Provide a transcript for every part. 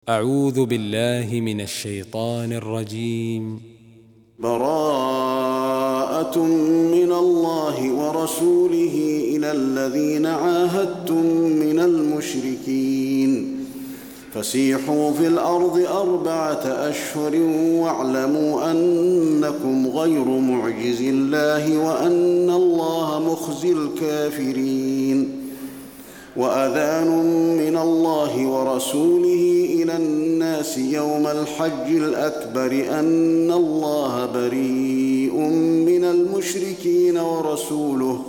أعوذ بالله من الشيطان الرجيم. براءة من الله ورسوله إلى الذين عاهدتم من المشركين فسيحوا في الأرض 4 أشهر واعلموا أنكم غير معجز الله وأن الله مخزي الكافرين. وأذان من الله ورسوله إلى الناس يوم الحج الأكبر أن الله بريء من المشركين ورسوله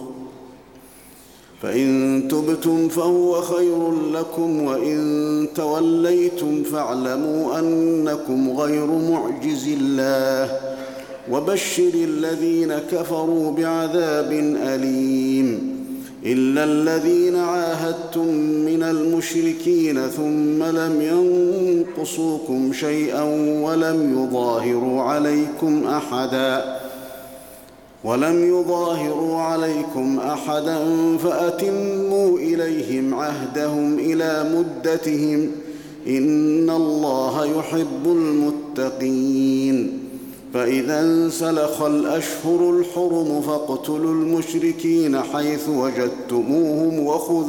فإن تبتم فهو خير لكم وإن توليتم فاعلموا أنكم غير معجز الله وبشر الذين كفروا بعذاب أليم. إلا الذين عاهدتم من المشركين ثم لم ينقصوكم شيئا ولم يظاهروا عليكم أحدا فأتموا إليهم عهدهم إلى مدتهم إن الله يحب المتقين. فإذا انسلخ الأشهر الحرم فاقتلوا المشركين حيث وجدتموهم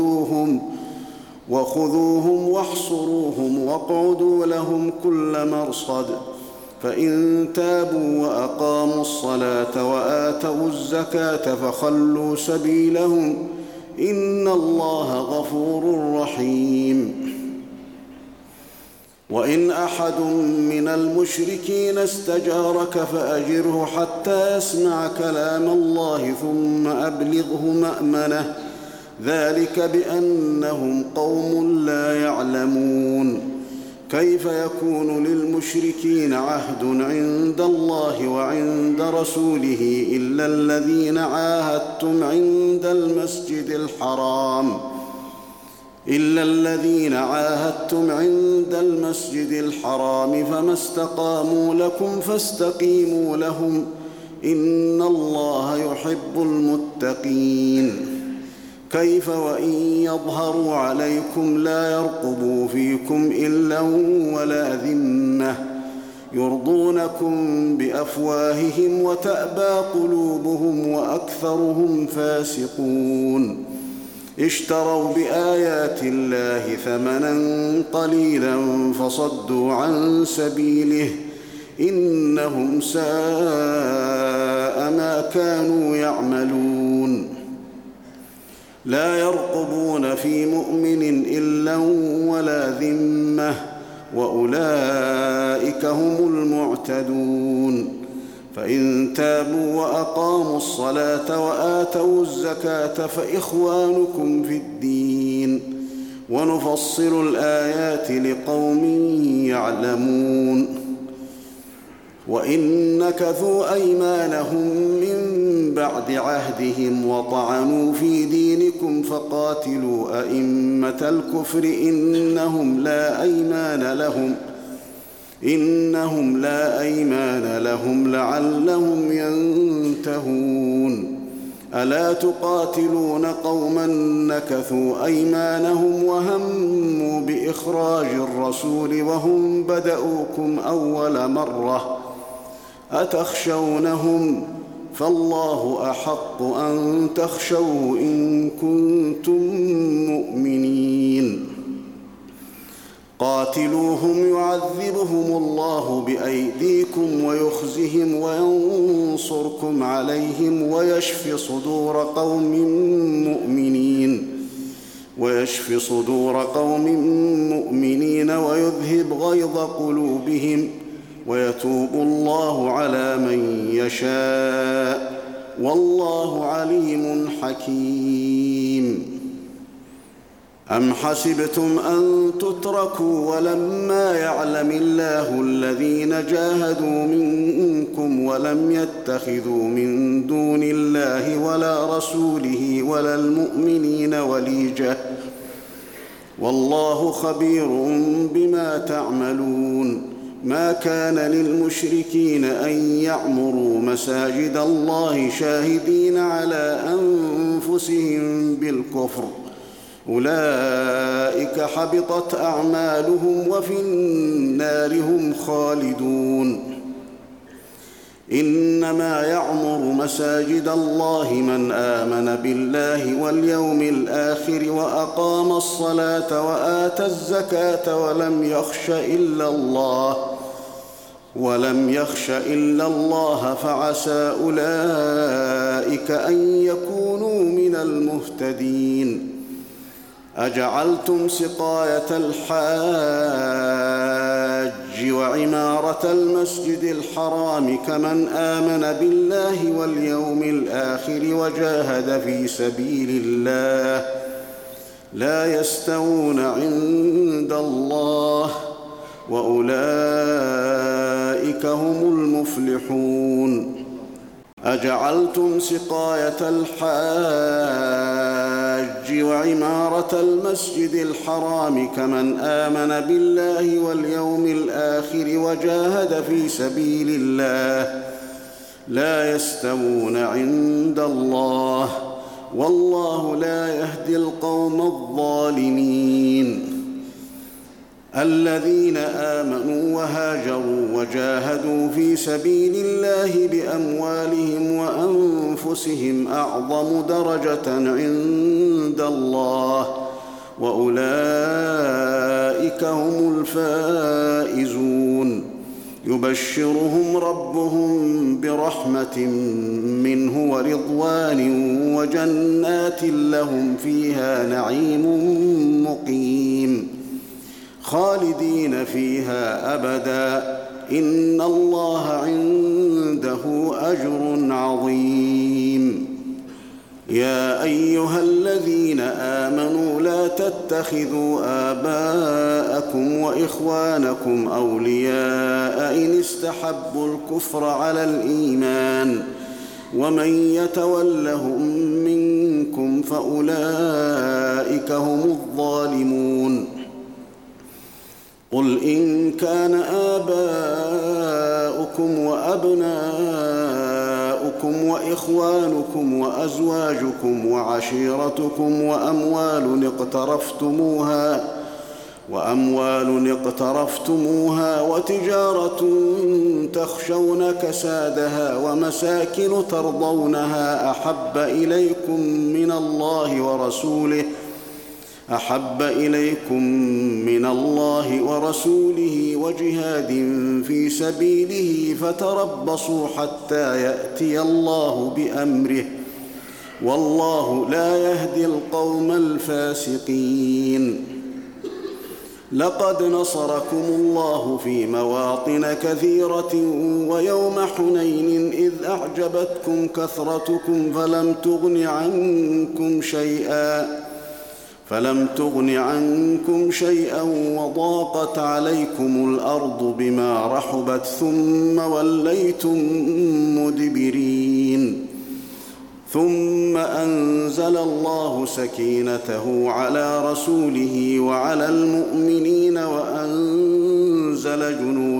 وخذوهم واحصروهم واقعدوا لهم كل مرصد. فإن تابوا وأقاموا الصلاة وآتوا الزكاة فخلوا سبيلهم إن الله غفور رحيم. وإن أحد من المشركين استجارك فأجره حتى يسمع كلام الله ثم أبلغه مأمنه ذلك بأنهم قوم لا يعلمون. كيف يكون للمشركين عهد عند الله وعند رسوله إلا الذين عاهدتم عند المسجد الحرام فما استقاموا لكم فاستقيموا لهم إن الله يحب المتقين. كيف وإن يظهروا عليكم لا يرقبوا فيكم إلا ولا ذمة يرضونكم بأفواههم وتأبى قلوبهم وأكثرهم فاسقون. اشتروا بآيات الله ثمنا قليلا فصدوا عن سبيله إنهم ساء ما كانوا يعملون. لا يرقبون في مؤمن إلا ولا ذمة وأولئك هم المعتدون. فإن تابوا وأقاموا الصلاة وآتوا الزكاة فإخوانكم في الدين ونفصل الآيات لقوم يعلمون. وإن نكثوا أيمانهم من بعد عهدهم وطعنوا في دينكم فقاتلوا أئمة الكفر إنهم لا أيمان لهم لعلهم ينتهون. ألا تقاتلون قوما نكثوا أيمانهم وهموا بإخراج الرسول وهم بدؤوكم أول مرة أتخشونهم فالله أحق أن تخشوه إن كنتم مؤمنين. قاتلوهم يعذبهم الله بأيديكم ويخزهم وينصركم عليهم ويشف صدور قوم مؤمنين ويذهب غيظ قلوبهم ويتوب الله على من يشاء والله عليم حكيم. أم حسبتم أن تتركوا ولما يعلم الله الذين جاهدوا منكم ولم يتخذوا من دون الله ولا رسوله ولا المؤمنين وليجة والله خبير بما تعملون. ما كان للمشركين أن يعمروا مساجد الله شاهدين على أنفسهم بالكفر أولئك حبطت أعمالهم وفي النار هم خالدون. إنما يعمر مساجد الله من آمن بالله واليوم الآخر وأقام الصلاة وآتى الزكاة ولم يخش إلا الله فعسى أولئك أن يكونوا من المهتدين. أجعلتم سقاية الحاج وعمارة المسجد الحرام كمن آمن بالله واليوم الآخر وجاهد في سبيل الله لا يستوون عند الله وأولئك هم المفلحون. أجعلتم سقاية الحاج وعمارة المسجد الحرام كمن آمن بالله واليوم الآخر وجاهد في سبيل الله لا يستوون عند الله والله لا يهدي القوم الظالمين. الذين آمنوا وهاجروا وجاهدوا في سبيل الله بأموالهم وأنفسهم أعظم درجة عند الله وأولئك هم الفائزون. يبشرهم ربهم برحمة منه ورضوان وجنات لهم فيها نعيم مقيم خالدين فيها أبدا إن الله عنده أجر عظيم. يا أيها الذين آمنوا لا تتخذوا آباءكم وإخوانكم أولياء إن استحبوا الكفر على الإيمان ومن يتولهم منكم فأولئك هم الظالمون. قل إن كان آباؤكم وأبناؤكم وإخوانكم وأزواجكم وعشيرتكم وأموال اقترفتموها وتجارة تخشون كسادها ومساكن ترضونها أحب إليكم من الله ورسوله وجهاد في سبيله فتربصوا حتى يأتي الله بأمره والله لا يهدي القوم الفاسقين. لقد نصركم الله في مواطن كثيرة ويوم حنين إذ أعجبتكم كثرتكم فلم تغن عنكم شيئا وضاقت عليكم الأرض بما رحبت ثم وليتم مدبرين. ثم أنزل الله سكينته على رسوله وعلى المؤمنين وأنزل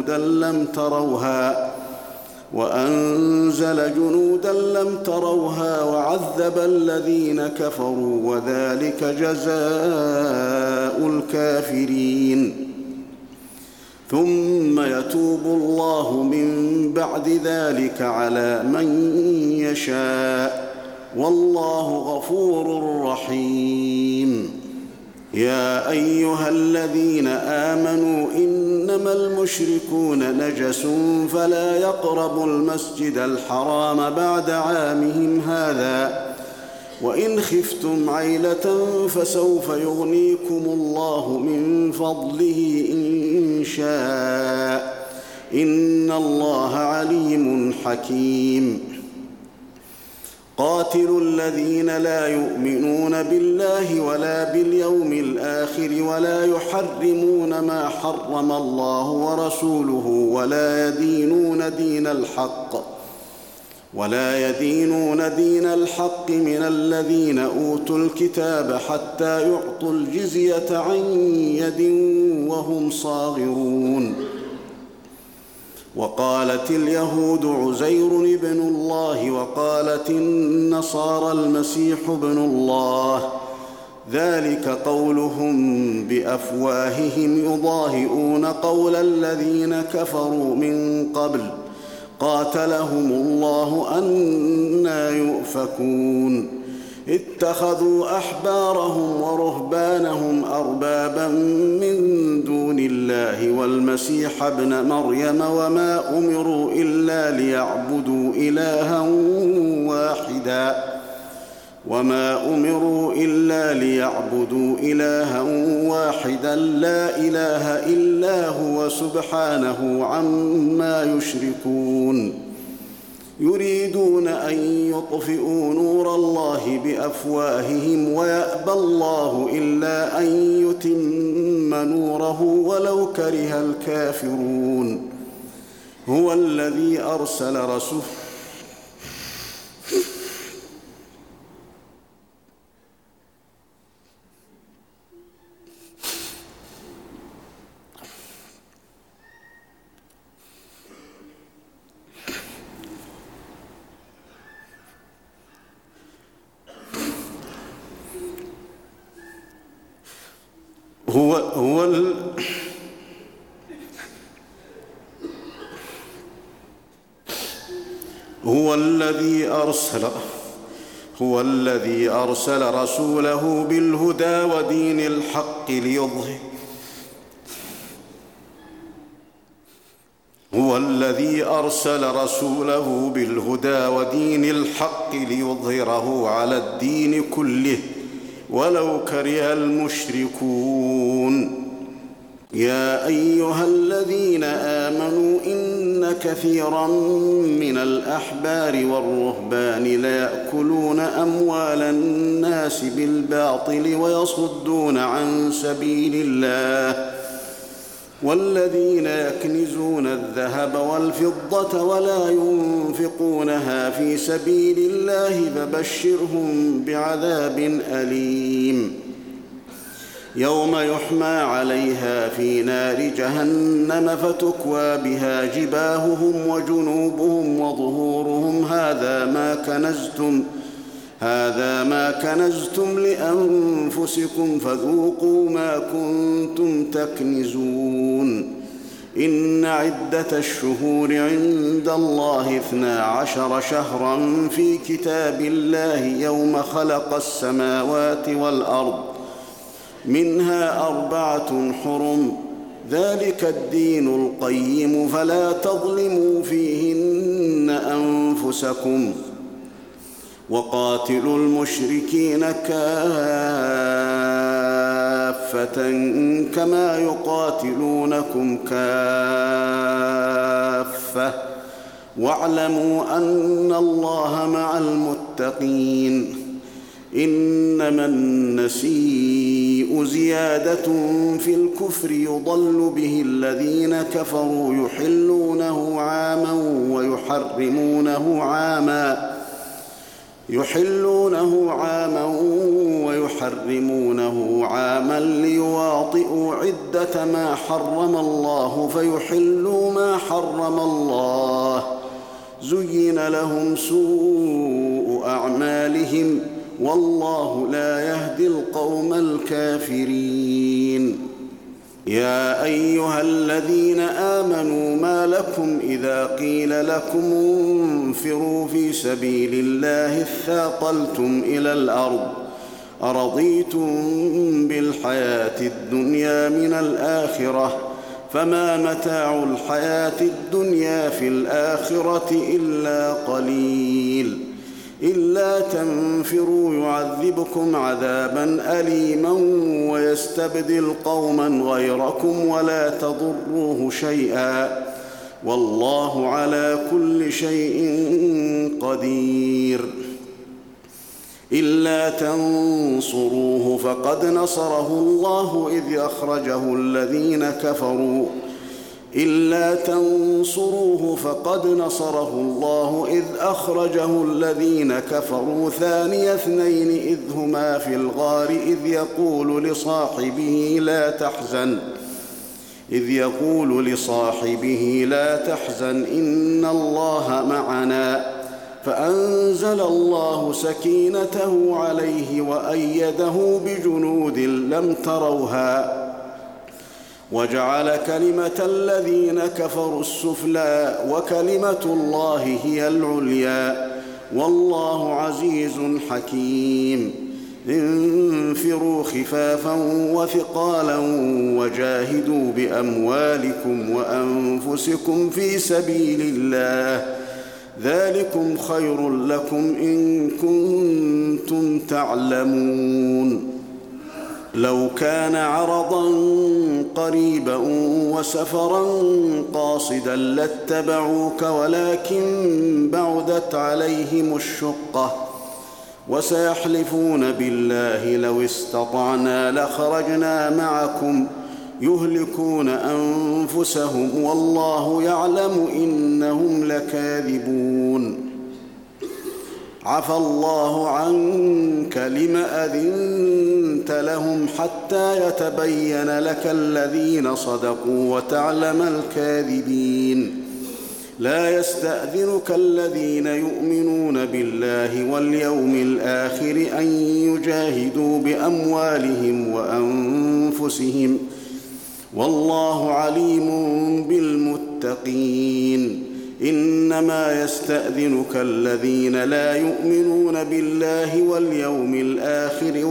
جنودا لم تروها وعذب الذين كفروا وذلك جزاء الكافرين. ثم يتوب الله من بعد ذلك على من يشاء والله غفور رحيم. يا أيها الذين آمنوا إنما المشركون نجس فلا يقربوا المسجد الحرام بعد عامهم هذا وإن خفتم عيلة فسوف يغنيكم الله من فضله إن شاء إن الله عليم حكيم. قاتلوا الذين لا يؤمنون بالله ولا باليوم الآخر ولا يحرمون ما حرم الله ورسوله ولا يدينون دين الحق من الذين أوتوا الكتاب حتى يعطوا الجزية عن يد وهم صاغرون. وقالت اليهود عزير ابن الله وقالت النصارى المسيح ابن الله ذلك قولهم بأفواههم يضاهئون قول الذين كفروا من قبل قاتلهم الله أنى يؤفكون اتخذوا أحبارهم ورهبانهم أربابا من دون الله والمسيح ابن مريم وما أمروا إلا ليعبدوا إلها واحدا لا إله إلا هو سبحانه عما يشركون يريدون أن يطفئوا نور الله بأفواههم ويأبى الله إلا أن يتم نوره ولو كره الكافرون هو الذي أرسل رسوله هو الذي أرسل رسوله بالهدى ودين الحق ليظهره على الدين كله ولو كره المشركون يا أيها الذين آمنوا إن كثيرا من الأحبار والرهبان ليأكلون أموال الناس بالباطل ويصدون عن سبيل الله والذين يكنزون الذهب والفضة ولا ينفقونها في سبيل الله فبشرهم بعذاب أليم يوم يحمى عليها في نار جهنم فتكوى بها جباههم وجنوبهم وظهورهم هذا ما كنزتم لأنفسكم فذوقوا ما كنتم تكنزون إن عدة الشهور عند الله 12 شهرا في كتاب الله يوم خلق السماوات والأرض منها 4 حرم ذلك الدين القيم فلا تظلموا فيهن أنفسكم وقاتلوا المشركين كافة كما يقاتلونكم كافة واعلموا أن الله مع المتقين إنما النسيء زيادة في الكفر يضل به الذين كفروا يحلونه عاما ويحرمونه عاما ليواطئوا عدة ما حرم الله فيحلوا ما حرم الله زين لهم سوء أعمالهم والله لا يهدي القوم الكافرين يا أيها الذين آمنوا ما لكم إذا قيل لكم انفروا في سبيل الله اثاقلتم إلى الأرض أرضيتم بالحياة الدنيا من الآخرة فما متاع الحياة الدنيا في الآخرة إلا قليل إلا تنفروا يعذبكم عذابا أليما ويستبدل قوما غيركم ولا تضروه شيئا والله على كل شيء قدير إلا تنصروه فقد نصره الله إذ أخرجه الذين كفروا ثاني اثنين إذ هما في الغار إذ يقول لصاحبه لا تحزن إن الله معنا فأنزل الله سكينته عليه وأيده بجنود لم تروها وجعل كلمة الذين كفروا السفلى وكلمة الله هي العليا والله عزيز حكيم. انفروا خفافا وثقالا وجاهدوا بأموالكم وأنفسكم في سبيل الله ذلكم خير لكم إن كنتم تعلمون. لو كان عرضا قريبا وسفرا قاصدا لاتبعوك ولكن بعدت عليهم الشقة وسيحلفون بالله لو استطعنا لخرجنا معكم يهلكون أنفسهم والله يعلم إنهم لكاذبون. عفى الله عنك لم أذنت لهم حتى يتبين لك الذين صدقوا وتعلم الكاذبين. لا يستأذنك الذين يؤمنون بالله واليوم الآخر أن يجاهدوا بأموالهم وأنفسهم والله عليم بالمتقين. إنما يستأذنك الذين لا يؤمنون بالله واليوم الآخر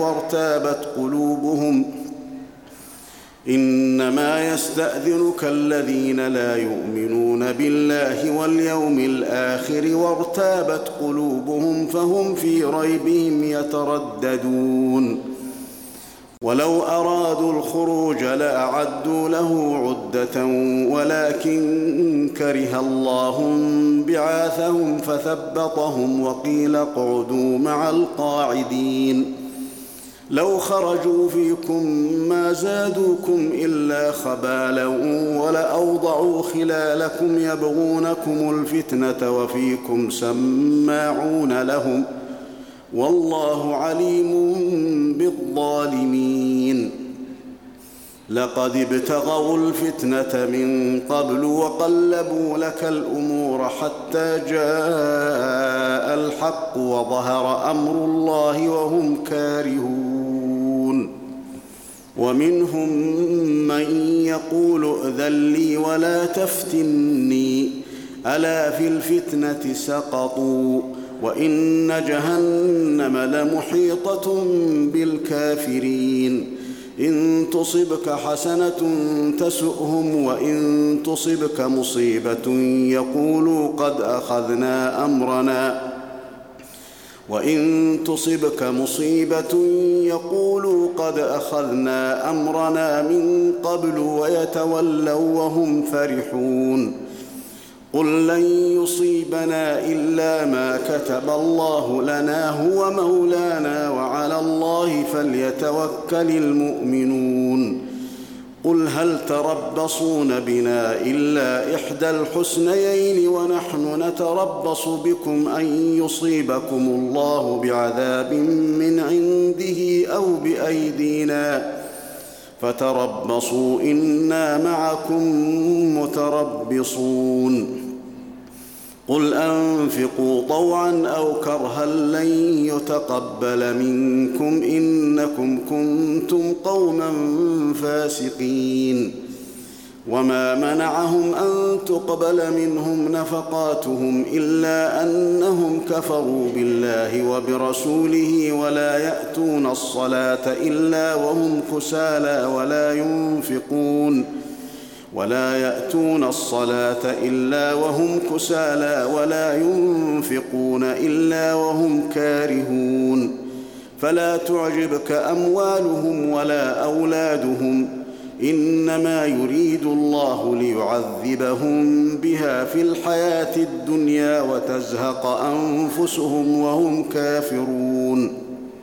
وارتابت قلوبهم فهم في ريبهم يترددون. ولو أرادوا الخروج لأعدوا له عدة ولكن كره الله بعاثهم فثبطهم وقيل اقعدوا مع القاعدين. لو خرجوا فيكم ما زادوكم إلا خبالا ولأوضعوا خلالكم يبغونكم الفتنة وفيكم سماعون لهم والله عليم بالظالمين. لقد ابتغوا الفتنة من قبل وقلبوا لك الأمور حتى جاء الحق وظهر أمر الله وهم كارهون. ومنهم من يقول ائذن لي ولا تفتني ألا في الفتنة سقطوا وإن جهنم لمحيطة بالكافرين. إن تصبك حسنة تسؤهم وإن تصبك مصيبة يقولوا قد أخذنا أمرنا من قبل ويتولوا وهم فرحون. قل لن يصيبنا إلا ما كتب الله لنا هو مولانا وعلى الله فليتوكل المؤمنون. قل هل تربصون بنا إلا إحدى الحسنيين ونحن نتربص بكم أن يصيبكم الله بعذاب من عنده أو بأيدينا فتربصوا إنا معكم متربصون. قل أنفقوا طوعا أو كرها لن يتقبل منكم إنكم كنتم قوما فاسقين. وما منعهم أن تقبل منهم نفقاتهم إلا أنهم كفروا بالله وبرسوله ولا يأتون الصلاة إلا وهم كسالى ولا ينفقون إلا وهم كارهون. فلا تعجبك أموالهم ولا أولادهم إنما يريد الله ليعذبهم بها في الحياة الدنيا وتزهق أنفسهم وهم كافرون.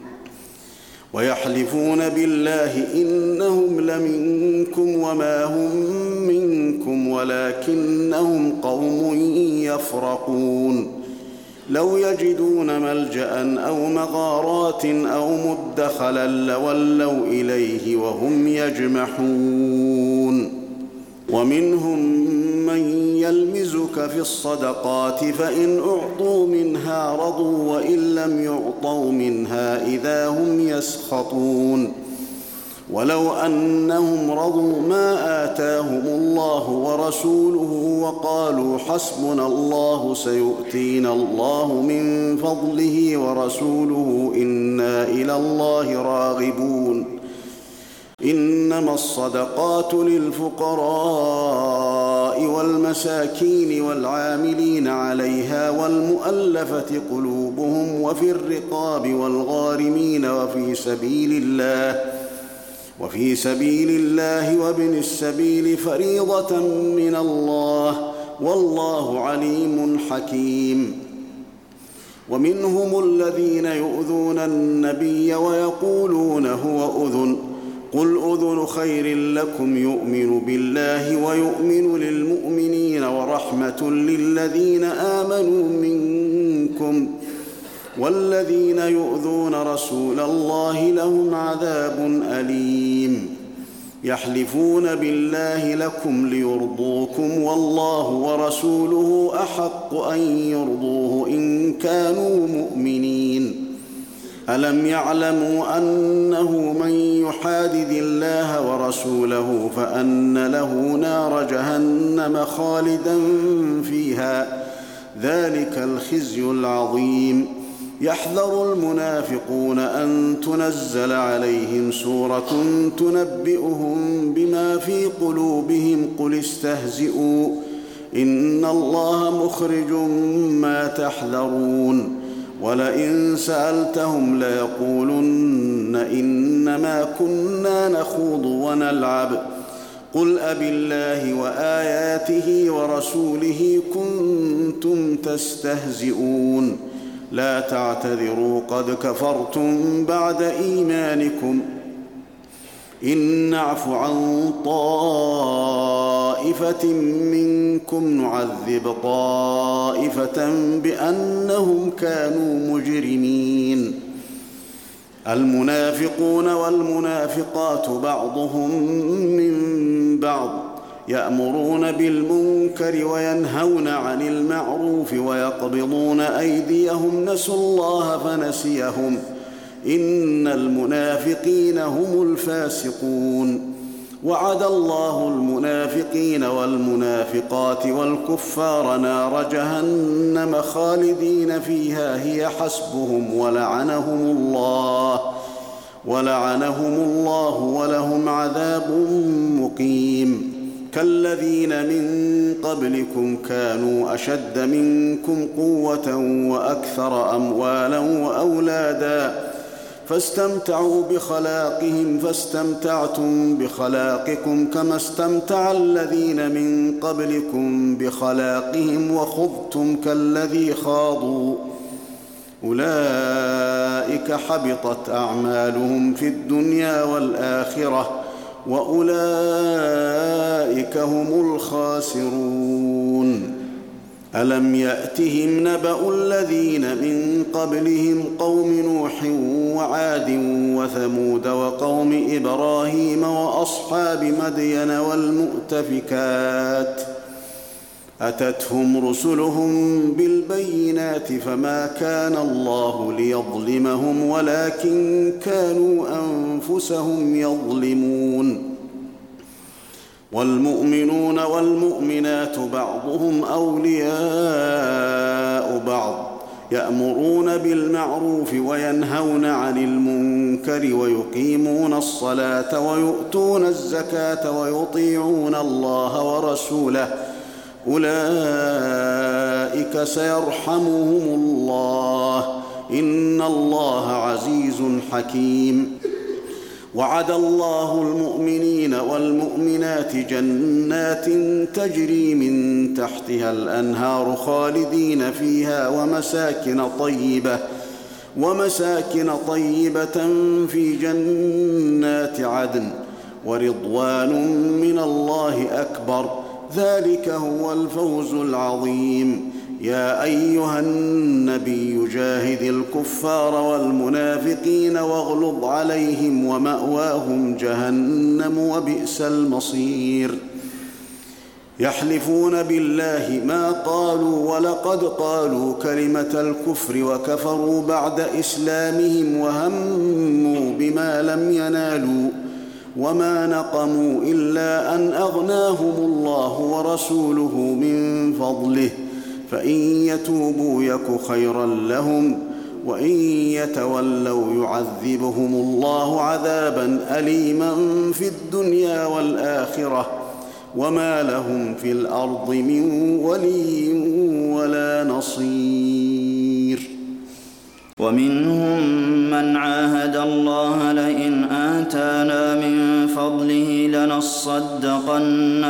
ويحلفون بالله إنهم لمنكم وما هم منكم ولكنهم قوم يفرقون. لو يجدون ملجأ أو مغارات أو مدخلا لولوا إليه وهم يجمحون. ومنهم من يلمزك في الصدقات فإن أعطوا منها رضوا وإن لم يعطوا منها إذا هم يسخطون ولو أنهم رضوا ما آتاهم الله ورسوله وقالوا حسبنا الله سيؤتينا الله من فضله ورسوله إنا إلى الله راغبون إنما الصدقات للفقراء والمساكين والعاملين عليها والمؤلفة قلوبهم وفي الرقاب والغارمين وفي سبيل الله وابن السبيل فريضة من الله والله عليم حكيم ومنهم الذين يؤذون النبي ويقولون هو أذن قل أذن خير لكم يؤمن بالله ويؤمن للمؤمنين ورحمة للذين آمنوا منكم والذين يؤذون رسول الله لهم عذاب أليم يحلفون بالله لكم ليرضوكم والله ورسوله أحق أن يرضوه إن كانوا مؤمنين ألم يعلموا أنه من يحادد الله ورسوله فأن له نار جهنم خالدا فيها ذلك الخزي العظيم يحذر المنافقون أن تنزل عليهم سورة تنبئهم بما في قلوبهم قل استهزئوا إن الله مخرج ما تحذرون ولئن سألتهم ليقولن إنما كنا نخوض ونلعب قل أبالله وآياته ورسوله كنتم تستهزئون لا تعتذروا قد كفرتم بعد إيمانكم إن نعف عن طائفة منكم نعذب طائفة بأنهم كانوا مجرمين المنافقون والمنافقات بعضهم من بعض يأمرون بالمنكر وينهون عن المعروف ويقبضون أيديهم نسوا الله فنسيهم إن المنافقين هم الفاسقون وعد الله المنافقين والمنافقات والكفار نار جهنم خالدين فيها هي حسبهم ولعنهم الله ولهم عذاب مقيم كالذين من قبلكم كانوا أشد منكم قوة وأكثر أموالا وأولادا فاستمتعوا بخلاقهم فاستمتعتم بخلاقكم كما استمتع الذين من قبلكم بخلاقهم وخضتم كالذي خاضوا أولئك حبطت أعمالهم في الدنيا والآخرة وأولئك هم الخاسرون ألم يأتهم نبأ الذين من قبلهم قوم نوح وعاد وثمود وقوم إبراهيم وأصحاب مدين والمؤتفكات أتتهم رسلهم بالبينات فما كان الله ليظلمهم ولكن كانوا أنفسهم يظلمون والمؤمنون والمؤمنات بعضهم أولياء بعض يأمرون بالمعروف وينهون عن المنكر ويقيمون الصلاة ويؤتون الزكاة ويطيعون الله ورسوله أولئك سيرحمهم الله إن الله عزيز حكيم وعد الله المؤمنين والمؤمنات جنات تجري من تحتها الأنهار خالدين فيها ومساكن طيبة في جنات عدن ورضوان من الله أكبر ذلك هو الفوز العظيم يا أيها النبي جاهد الكفار والمنافقين واغلظ عليهم ومأواهم جهنم وبئس المصير يحلفون بالله ما قالوا ولقد قالوا كلمة الكفر وكفروا بعد إسلامهم وهموا بما لم ينالوا وما نقموا إلا أن أغناهم الله ورسوله من فضله فإن يتوبوا يك خيرا لهم وإن يتولوا يعذبهم الله عذابا أليما في الدنيا والآخرة وما لهم في الأرض من ولي ولا نصير. ومنهم من عاهد الله لئن آتانا من فضله لنصدقن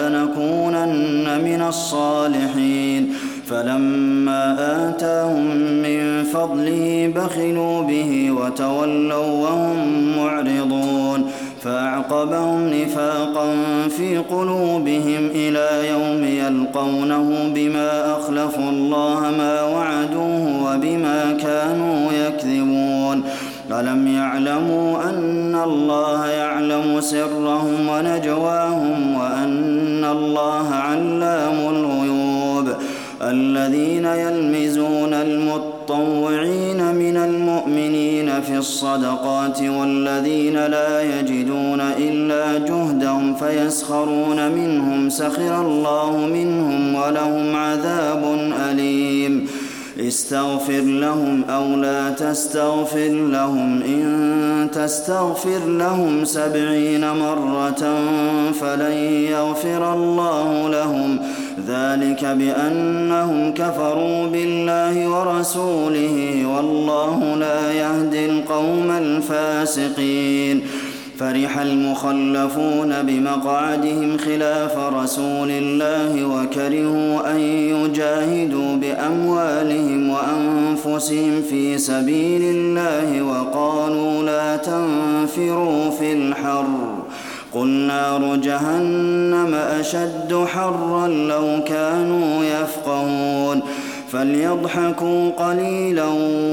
ولنكونن من الصالحين فلما آتاهم من فضله بخلوا به وتولوا وهم معرضون فأعقبهم نفاقا في قلوبهم إلى يوم يلقونه بما أخلفوا الله ما وعدوه وبما كانوا يكذبون ألم يعلموا أن الله يعلم سرهم ونجواهم وأن الله علام الغيوب الذين يلمزون المطوعين من المؤمنين في الصدقات والذين لا يجدون إلا جهدهم فيسخرون منهم سخر الله منهم ولهم عذاب أليم استغفر لهم أو لا تستغفر لهم إن تستغفر لهم 70 مرة فلن يغفر الله لهم ذلك بأنهم كفروا بالله ورسوله والله لا يهدي القوم الفاسقين. فرح المخلفون بمقعدهم خلاف رسول الله وكرهوا أن يجاهدوا بأموالهم وأنفسهم في سبيل الله وقالوا لا تنفروا في الحر قل نار جهنم أشد حرا لو كانوا يفقهون فليضحكوا قليلا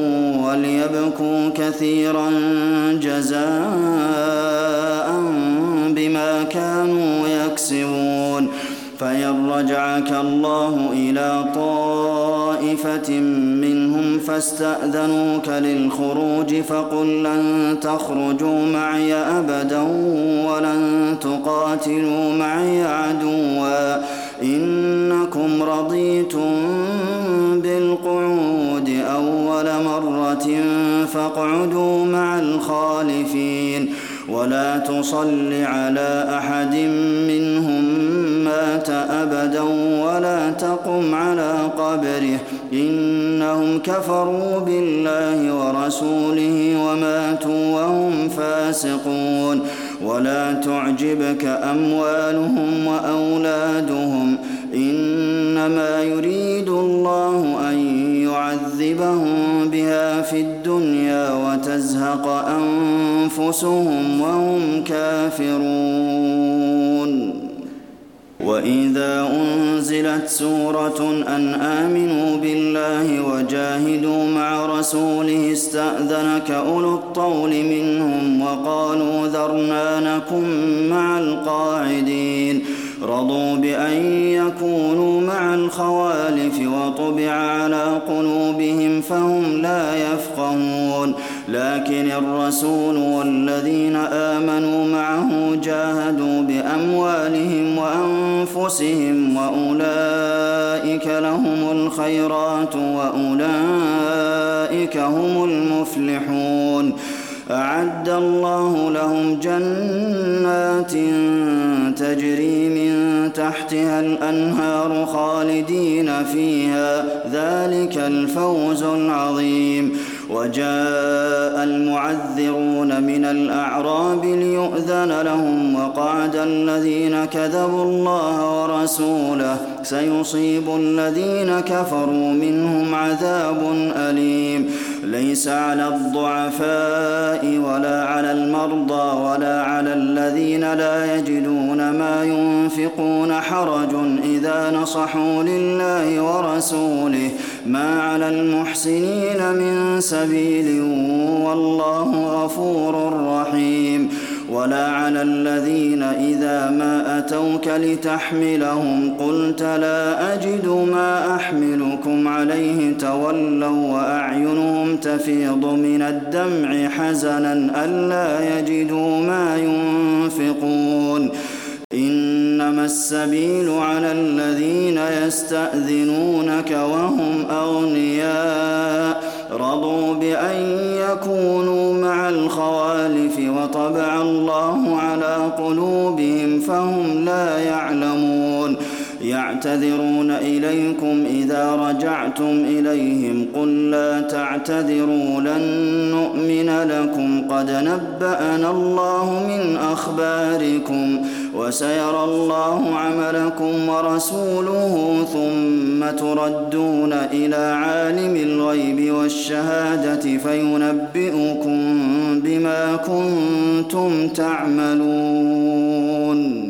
وليبكوا كثيرا جزاء بما كانوا يكسبون فإن رجعك الله إلى طائفة منهم فاستأذنوك للخروج فقل لن تخرجوا معي أبدا ولن تقاتلوا معي عدوا إنكم رضيتم بالقعود أول مرة فاقعدوا مع الخالفين ولا تصل على أحد منهم مات أبدا ولا تقم على قبره إنهم كفروا بالله ورسوله وماتوا وهم فاسقون ولا تعجبك أموالهم وأولادهم إنما يريد الله أن يعذبهم بها في الدنيا وتزهق أنفسهم وهم كافرون. وإذا أنزلت سورة أن آمنوا بالله وجاهدوا مع رسوله استأذنك أولو الطول منهم وقالوا ذرنا نكن مع القاعدين رضوا بأن يكونوا مع الخوالف وطبع على قلوبهم فهم لا يفقهون لكن الرسول والذين آمنوا معه جاهدوا بأموالهم وأنفسهم وأولئك لهم الخيرات وأولئك هم المفلحون أعد الله لهم جنات تجري من تحتها الأنهار خالدين فيها ذلك الفوز العظيم. وجاء المعذرون من الأعراب ليؤذن لهم وقعد الذين كذبوا الله ورسوله سيصيب الذين كفروا منهم عذاب أليم ليس على الضعفاء ولا على المرضى ولا على الذين لا يجدون ما ينفقون حرج إذا نصحوا لله ورسوله ما على المحسنين من سبيل والله غفور رحيم. ولا على الذين إذا ما أتوك لتحملهم قلت لا أجد ما أحملكم عليه تولوا وأعينهم تفيض من الدمع حزنا ألا يجدوا ما ينفقون إنما السبيل على الذين يستأذنونك وهم أغنياء رضوا بأن يكونوا مع الخوالف وطبع الله على قلوبهم فهم لا يعلمون يعتذرون إليكم إذا رجعتم إليهم قل لا تعتذروا لن نؤمن لكم قد نبأنا الله من أخباركم وسيرى الله عملكم ورسوله ثم تردون إلى عالم الغيب والشهادة فينبئكم بما كنتم تعملون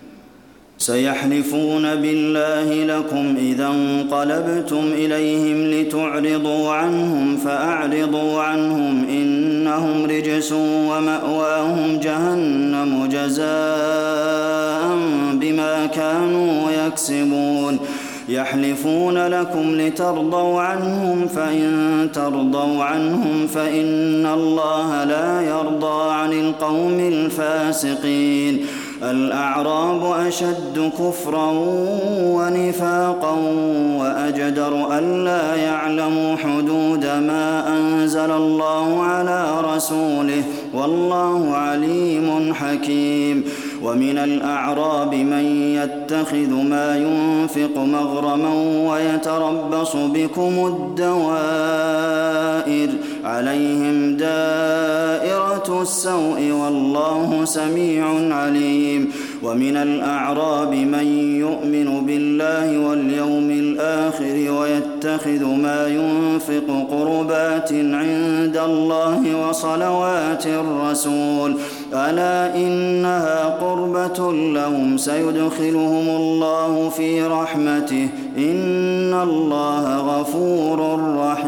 سيحلفون بالله لكم إذا انقلبتم إليهم لتعرضوا عنهم فأعرضوا عنهم إنهم رجس ومأواهم جهنم جزاء بما كانوا يكسبون يحلفون لكم لترضوا عنهم فإن ترضوا عنهم فإن الله لا يرضى عن القوم الفاسقين الأعراب أشد كفرا ونفاقا وأجدر ألا يعلموا حدود ما أنزل الله على رسوله والله عليم حكيم ومن الأعراب من يتخذ ما ينفق مغرما ويتربص بكم الدوائر عليهم دائرة السوء والله سميع عليم ومن الأعراب من يؤمن بالله واليوم الآخر ويتخذ ما ينفق قربات عند الله وصلوات الرسول ألا إنها قربة لهم سيدخلهم الله في رحمته إن الله غفور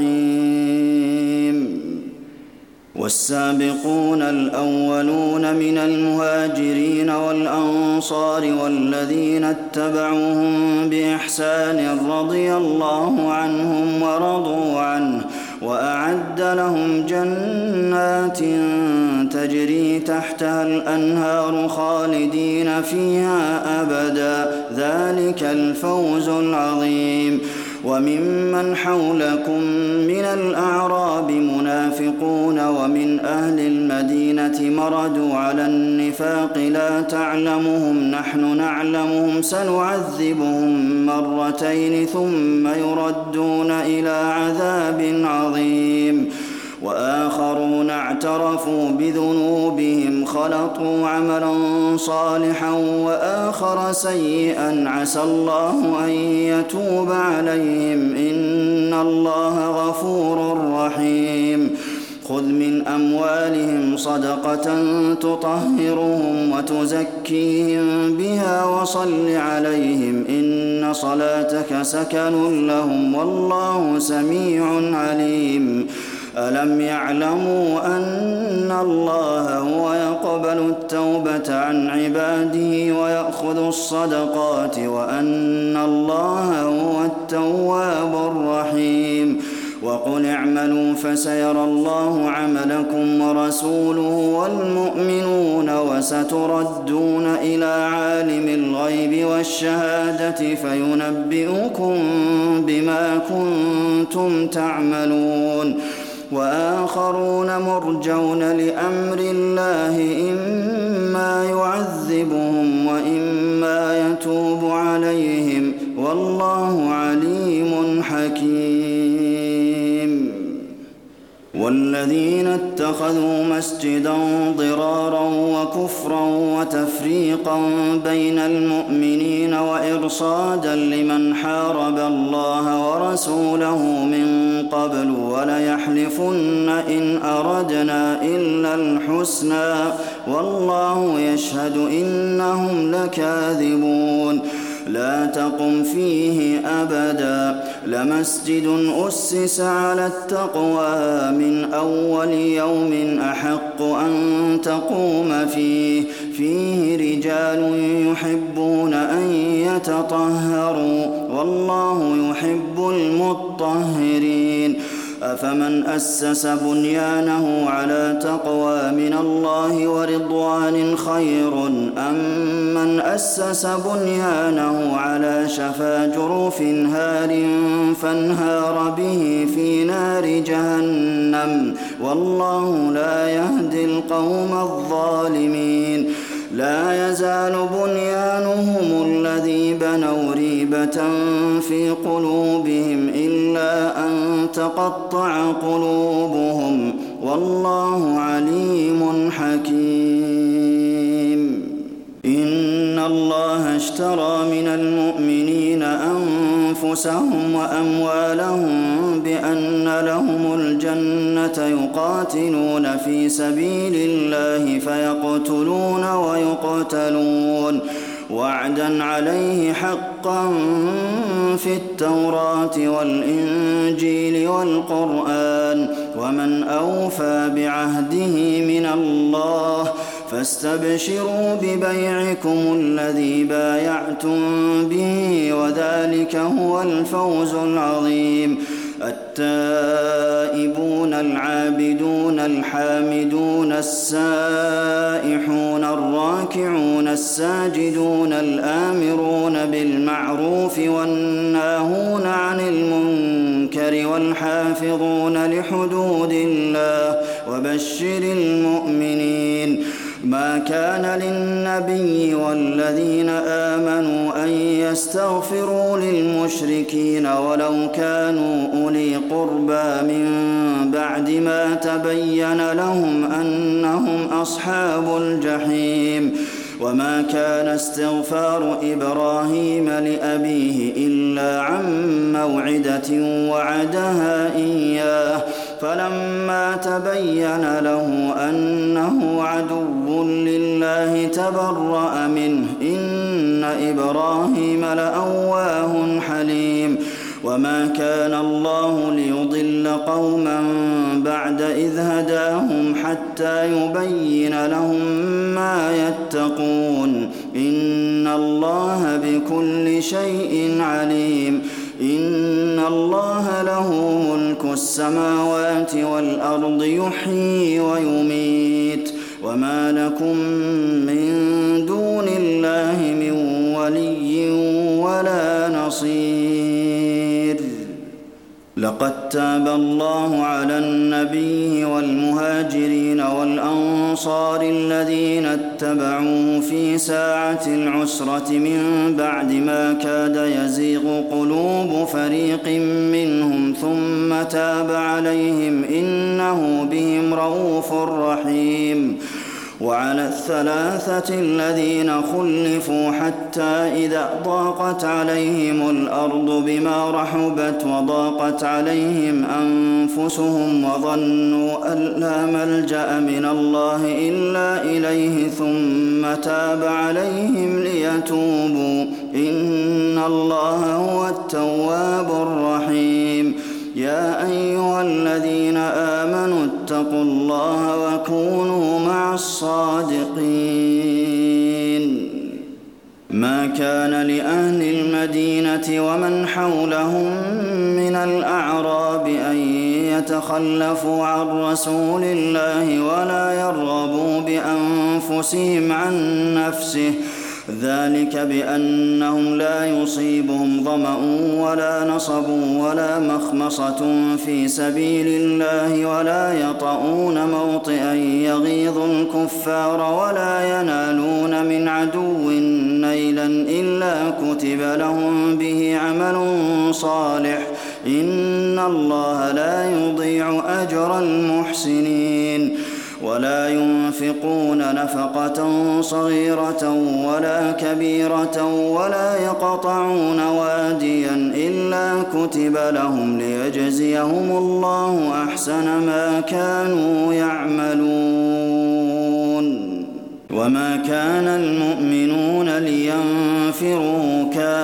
رحيم والسابقون الأولون من المهاجرين والأنصار والذين اتبعوهم بإحسان رضي الله عنهم ورضوا عنه وأعد لهم جنات تجري تحتها الأنهار خالدين فيها أبدا ذلك الفوز العظيم وممن حولكم من الأعراب منافقون ومن أهل المدينة مردوا على النفاق لا تعلمهم نحن نعلمهم سنعذبهم مرتين ثم يردون إلى عذاب عظيم وآخرون اعترفوا بذنوبهم خلطوا عملا صالحا وآخر سيئا عسى الله أن يتوب عليهم إن الله غفور رحيم خذ من أموالهم صدقة تطهرهم وتزكيهم بها وصل عليهم إن صلاتك سكن لهم والله سميع عليم ألم يعلموا أن الله هو يقبل التوبة عن عباده ويأخذ الصدقات وأن الله هو التواب الرحيم وقل اعملوا فسيرى الله عملكم ورسوله والمؤمنون وستردون إلى عالم الغيب والشهادة فينبئكم بما كنتم تعملون وآخرون مرجون لأمر الله إما يعذبهم وإما يتوب عليهم والله عليم حكيم والذين اتخذوا مسجدا ضرارا وكفرا وتفريقا بين المؤمنين وإرصادا لمن حارب الله ورسوله من قبل وليحلفن إن أردنا إلا الحسنى والله يشهد إنهم لكاذبون لا تقم فيه أبدا لمسجد أسس على التقوى من أول يوم أحق أن تقوم فيه رجال يحبون أن يتطهروا والله يحب المطهرين أفمن أسس بنيانه على تقوى من الله ورضوان خير أم من أسس بنيانه على شفا جرف هار فانهار به في نار جهنم والله لا يهدي القوم الظالمين لا يزال بنيانهم الذي بنوا ريبة في قلوبهم إلا أن تقطع قلوبهم والله عليم حكيم إن الله اشترى من المؤمنين أنفسهم وأموالهم بأن لهم الجنة يقاتلون في سبيل الله فيقتلون ويقتلون وعدا عليه حقا في التوراة والإنجيل والقرآن ومن أوفى بعهده من الله فاستبشروا ببيعكم الذي بايعتم به وذلك هو الفوز العظيم التائبون العابدون الحامدون السائحون الراكعون الساجدون الآمرون بالمعروف والناهون عن المنكر والحافظون لحدود الله وبشر المؤمنين ما كان للنبي والذين آمنوا أن يستغفروا للمشركين ولو كانوا أولي قربى من بعد ما تبين لهم أنهم أصحاب الجحيم وما كان استغفار إبراهيم لأبيه إلا عن موعدة وعدها إياه فلما تبين له أنه عدو لله تبرأ منه إن إبراهيم لأواه حليم وما كان الله ليضل قوما بعد إذ هداهم حتى يبين لهم ما يتقون إن الله بكل شيء عليم إن الله له ملك السماوات والأرض يحيي ويميت وما لكم من دون الله من ولي ولا نصير لقد تاب الله على النبي والمهاجرين والأنصار الذين اتبعوه في ساعة العسرة من بعد ما كاد يزيغ قلوب فريق منهم ثم تاب عليهم إنه بهم رءوف رحيم وعلى الثلاثة الذين خلفوا حتى إذا ضاقت عليهم الأرض بما رحبت وضاقت عليهم أنفسهم وظنوا أن لا ملجأ من الله إلا إليه ثم تاب عليهم ليتوبوا إن الله هو التواب الرحيم يا أيها الذين آمنوا اتقوا الله وكونوا مع الصادقين ما كان لأهل المدينة ومن حولهم من الأعراب أن يتخلفوا عن رسول الله ولا يرغبوا بأنفسهم عن نفسه ذلك بأنهم لا يصيبهم ظمأ ولا نصب ولا مخمصة في سبيل الله ولا يطؤون موطئا يغيظ الكفار ولا ينالون من عدو نيلا إلا كتب لهم به عمل صالح إن الله لا يضيع أجر المحسنين ولا ينفقون نفقة صغيرة ولا كبيرة ولا يقطعون واديا إلا كتب لهم ليجزيهم الله أحسن ما كانوا يعملون وما كان المؤمنون لينفروا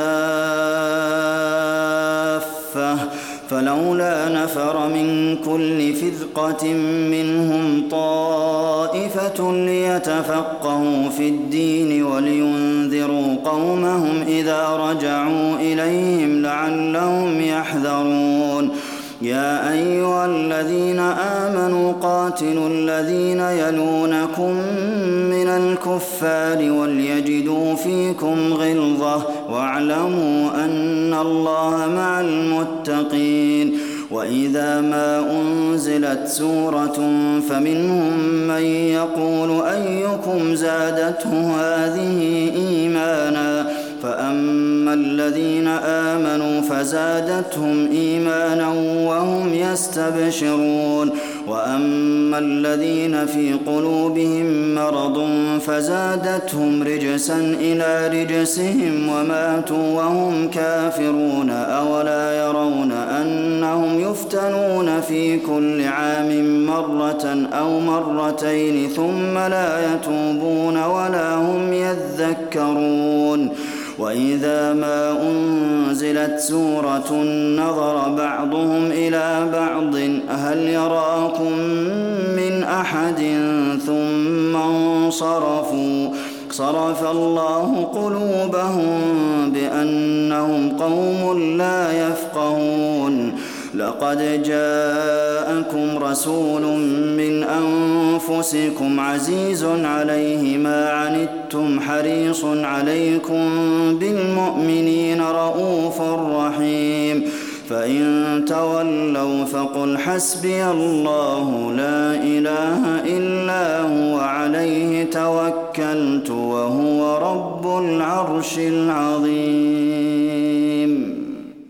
كافة فلولا نفر من كل فرقة منهم طائفة ليتفقهوا في الدين ولينذروا قومهم إذا رجعوا إليهم لعلهم يحذرون يا أيها الذين آمنوا قاتلوا الذين يلونكم من الكفار وليجدوا فيكم غلظة واعلموا أن الله مع المتقين وإذا ما أنزلت سورة فمنهم من يقول أيكم زادته هذه إيمانا فأما الذين آمنوا فزادتهم إيمانا وهم يستبشرون وأما الذين في قلوبهم مرض فزادتهم رجسا إلى رجسهم وماتوا وهم كافرون أولا يرون أنهم يفتنون في كل عام مرة أو مرتين ثم لا يتوبون ولا هم يذكرون وإذا ما أنزلت سورة نظر بعضهم إلى بعض هل يراكم من أحد ثم انصرفوا صرف الله قلوبهم بأنهم قوم لا يفقهون لقد جاءكم رسول من أنفسكم عزيز عليه ما عنتم حريص عليكم بالمؤمنين رءوف رحيم فإن تولوا فقل حسبي الله لا إله إلا هو عليه توكلت وهو رب العرش العظيم